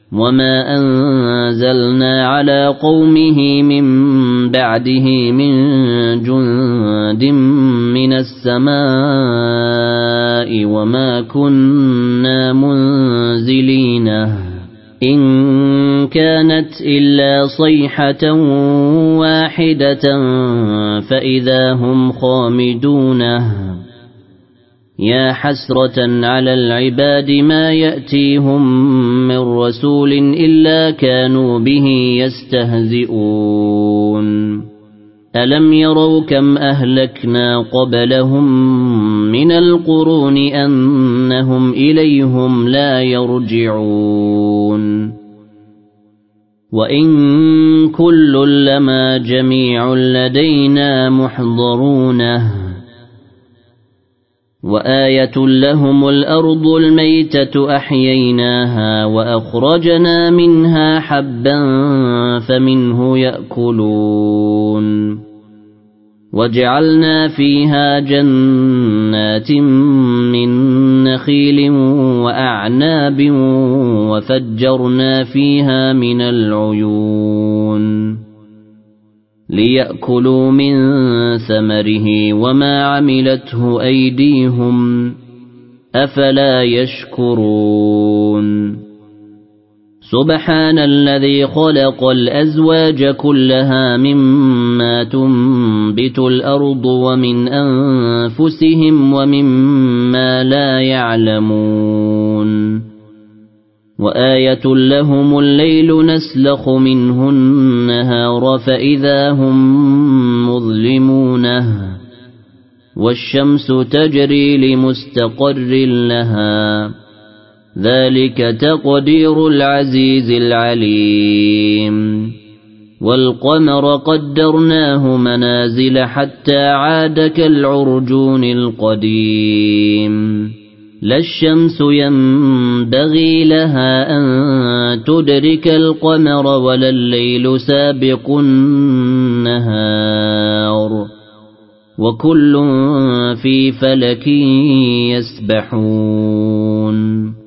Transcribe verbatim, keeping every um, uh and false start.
وما أنزلنا على قومه من بعده من جند من السماء وما كنا منزلين إن كانت إلا صيحة واحدة فإذا هم خامدون يا حسرة على العباد ما يأتيهم من رسول إلا كانوا به يستهزئون ألم يروا كم أهلكنا قبلهم من القرون أنهم إليهم لا يرجعون وإن كل لما جميع لدينا محضرونه وآية لهم الأرض الميتة أحييناها وأخرجنا منها حبا فمنه يأكلون وجعلنا فيها جنات من نخيل وأعناب وفجرنا فيها من العيون ليأكلوا من ثمره وما عملته أيديهم أفلا يشكرون سبحان الذي خلق الأزواج كلها مما تنبت الأرض ومن أنفسهم ومما لا يعلمون وآية لهم الليل نسلخ منه النهار فإذا هم مظلمون والشمس تجري لمستقر لها ذلك تقدير العزيز العليم والقمر قدرناه منازل حتى عاد كالعرجون القديم لا الشمس ينبغي لها أن تدرك القمر ولا الليل سابق النهار وكل في فلك يسبحون